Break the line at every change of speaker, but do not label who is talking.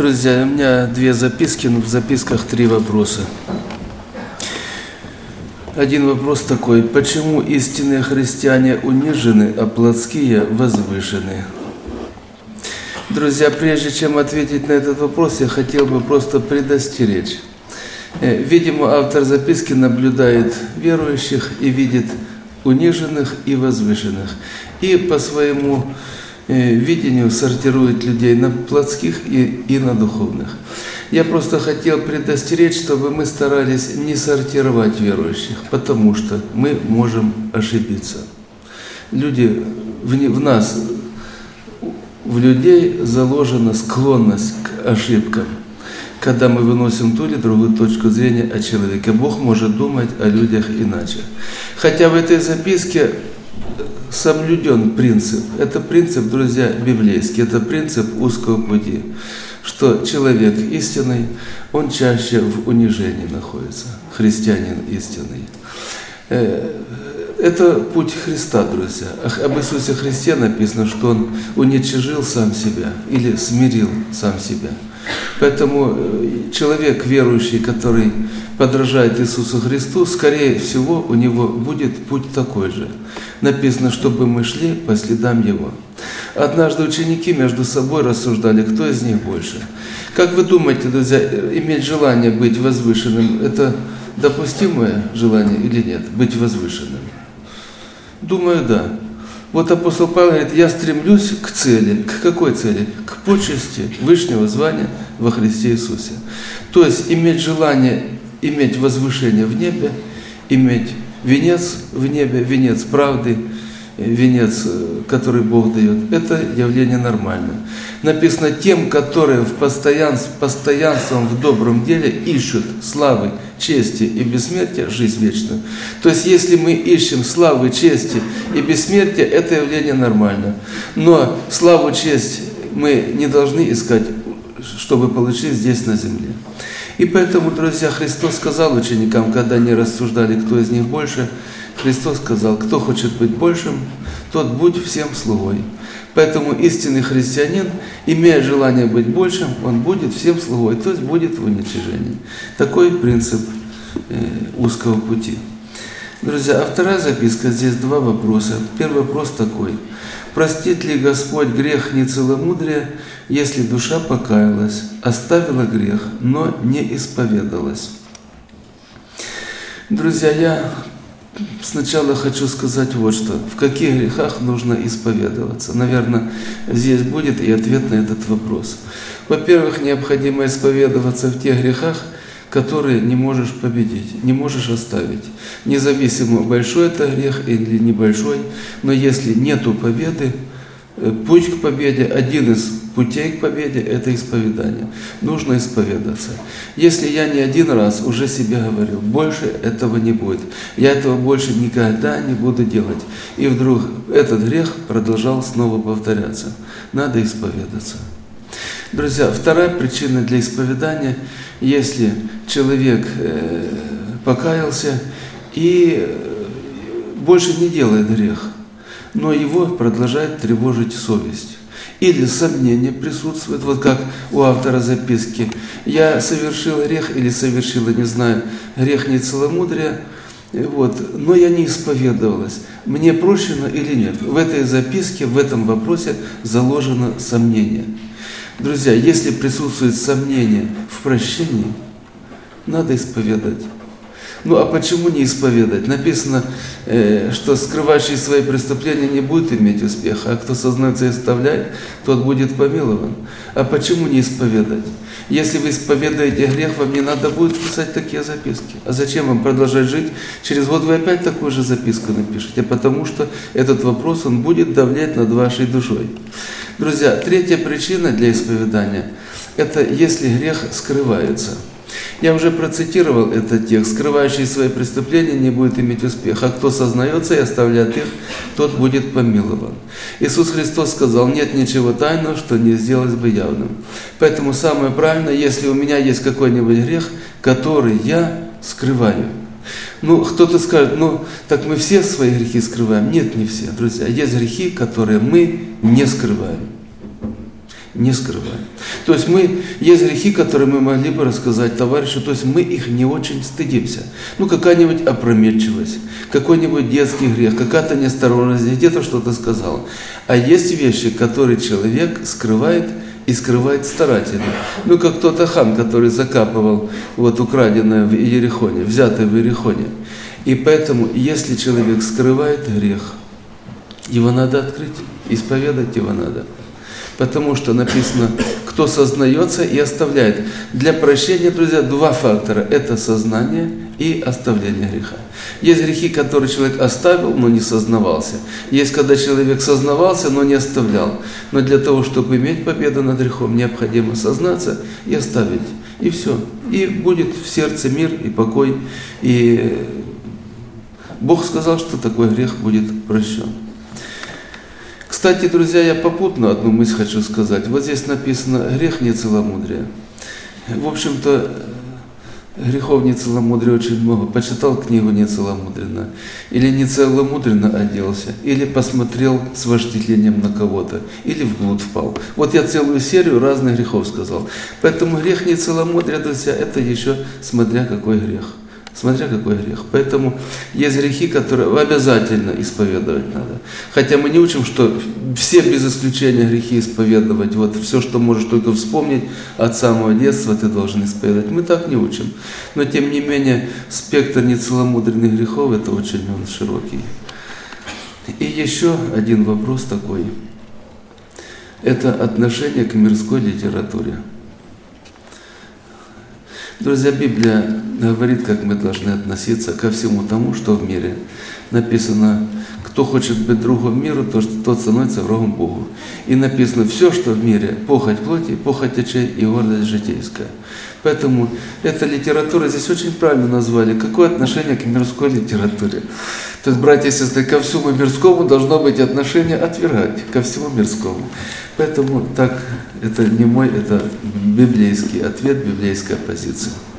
Друзья, у меня две записки, но в записках 3 вопроса. Один вопрос такой: почему истинные христиане унижены, а плотские возвышены? Друзья, прежде чем ответить на этот вопрос, я хотел бы просто предостеречь. Видимо, автор записки наблюдает верующих и видит униженных и возвышенных. И по своему видению сортирует людей на плотских и на духовных. Я просто хотел предостеречь, чтобы мы старались не сортировать верующих, потому что мы можем ошибиться. Люди, в нас, в людей заложена склонность к ошибкам, когда мы выносим ту или другую точку зрения о человеке. Бог может думать о людях иначе. Хотя в этой записке соблюден принцип. Это принцип, друзья, библейский. Это принцип узкого пути, что человек истинный, он чаще в унижении находится. Христианин истинный. Это путь Христа, друзья. Об Иисусе Христе написано, что Он уничижил сам себя или смирил сам себя. Поэтому человек верующий, который подражает Иисусу Христу, скорее всего, у него будет путь такой же. Написано, чтобы мы шли по следам Его. Однажды ученики между собой рассуждали, кто из них больше. Как вы думаете, друзья, иметь желание быть возвышенным – это допустимое желание или нет, быть возвышенным? Думаю, да. Вот апостол Павел говорит: я стремлюсь к цели. К какой цели? К почести высшего звания во Христе Иисусе. То есть иметь желание, иметь возвышение в небе, иметь венец в небе, венец правды, венец, который Бог дает, это явление нормальное. Написано: тем, которые постоянством в добром деле ищут славы, чести и бессмертия, жизнь вечную. То есть, если мы ищем славы, чести и бессмертия, это явление нормально. Но славу, честь мы не должны искать, чтобы получить здесь на земле. И поэтому, друзья, Христос сказал ученикам, когда они рассуждали, кто из них больше, Христос сказал: кто хочет быть большим, тот будь всем слугой. Поэтому истинный христианин, имея желание быть большим, он будет всем слугой, то есть будет в уничижении. Такой принцип узкого пути. Друзья, а вторая записка, здесь 2 вопроса. Первый вопрос такой: простит ли Господь грех нецеломудрия, если душа покаялась, оставила грех, но не исповедалась? Друзья, я сначала хочу сказать вот что. В каких грехах нужно исповедоваться? Наверное, здесь будет и ответ на этот вопрос. Во-первых, необходимо исповедоваться в тех грехах, которые не можешь победить, не можешь оставить. Независимо, большой это грех или небольшой, но если нету победы, путь к победе, один из путей к победе – это исповедание. Нужно исповедаться. Если я не один раз уже себе говорил, больше этого не будет, я этого больше никогда не буду делать, и вдруг этот грех продолжал снова повторяться, надо исповедаться. Друзья, вторая причина для исповедания – если человек покаялся и больше не делает грех, но его продолжает тревожить совесть. Или сомнение присутствует, вот как у автора записки. Я совершил грех или совершила, не знаю, грех нецеломудрия, но я не исповедовалась. Мне прощено или нет? В этой записке, в этом вопросе заложено сомнение. Друзья, если присутствует сомнение в прощении, надо исповедать. Ну а почему не исповедать? Написано, что скрывающий свои преступления не будет иметь успеха, а кто сознается и оставляет, тот будет помилован. А почему не исповедать? Если вы исповедаете грех, вам не надо будет писать такие записки. А зачем вам продолжать жить? Через год вы опять такую же записку напишете, потому что этот вопрос, он будет давлять над вашей душой. Друзья, третья причина для исповедания – это если грех скрывается. Я уже процитировал этот текст: скрывающий свои преступления не будет иметь успеха, а кто сознается и оставляет их, тот будет помилован. Иисус Христос сказал: нет ничего тайного, что не сделалось бы явным. Поэтому самое правильное, если у меня есть какой-нибудь грех, который я скрываю. Кто-то скажет: так мы все свои грехи скрываем. Нет, не все, друзья. Есть грехи, которые мы не скрываем. не скрываем. То есть есть грехи, которые мы могли бы рассказать товарищу, то есть мы их не очень стыдимся. Ну, какая-нибудь опрометчивость, какой-нибудь детский грех, какая-то неосторожность, где-то что-то сказал. А есть вещи, которые человек скрывает, и скрывает старательно. Ну, как тот Ахан, который закапывал вот украденное в Иерихоне, взятое в Иерихоне. И поэтому, если человек скрывает грех, его надо открыть, исповедать его надо. Потому что написано, кто сознается и оставляет. Для прощения, друзья, два фактора. Это сознание и оставление греха. Есть грехи, которые человек оставил, но не сознавался. Есть, когда человек сознавался, но не оставлял. Но для того, чтобы иметь победу над грехом, необходимо сознаться и оставить. И все. И будет в сердце мир и покой. И Бог сказал, что такой грех будет прощен. Кстати, друзья, я попутно одну мысль хочу сказать. Вот здесь написано «грех не целомудрие». В общем-то, грехов не целомудрия очень много. Почитал книгу нецеломудренно, или нецеломудренно оделся, или посмотрел с вожделением на кого-то, или в блуд впал. Вот я целую серию разных грехов сказал. Поэтому грех нецеломудрия, друзья, это еще смотря какой грех. Смотря какой грех. Поэтому есть грехи, которые обязательно исповедовать надо. Хотя мы не учим, что все без исключения грехи исповедовать. Вот все, что можешь только вспомнить от самого детства, ты должен исповедовать. Мы так не учим. Но тем не менее, спектр нецеломудренных грехов, это очень он широкий. И еще один вопрос такой. Это отношение к мирской литературе. Друзья, Библия говорит, как мы должны относиться ко всему тому, что в мире. Написано, кто хочет быть другом миру, тот становится врагом Богу. И написано, все, что в мире, похоть плоти, похоть очей и гордость житейская. Поэтому эта литература здесь очень правильно назвали. Какое отношение к мирской литературе? То есть, братья и сестры, ко всему мирскому должно быть отношение отвергать, ко всему мирскому. Поэтому так, это не мой, это библейский ответ, библейская позиция.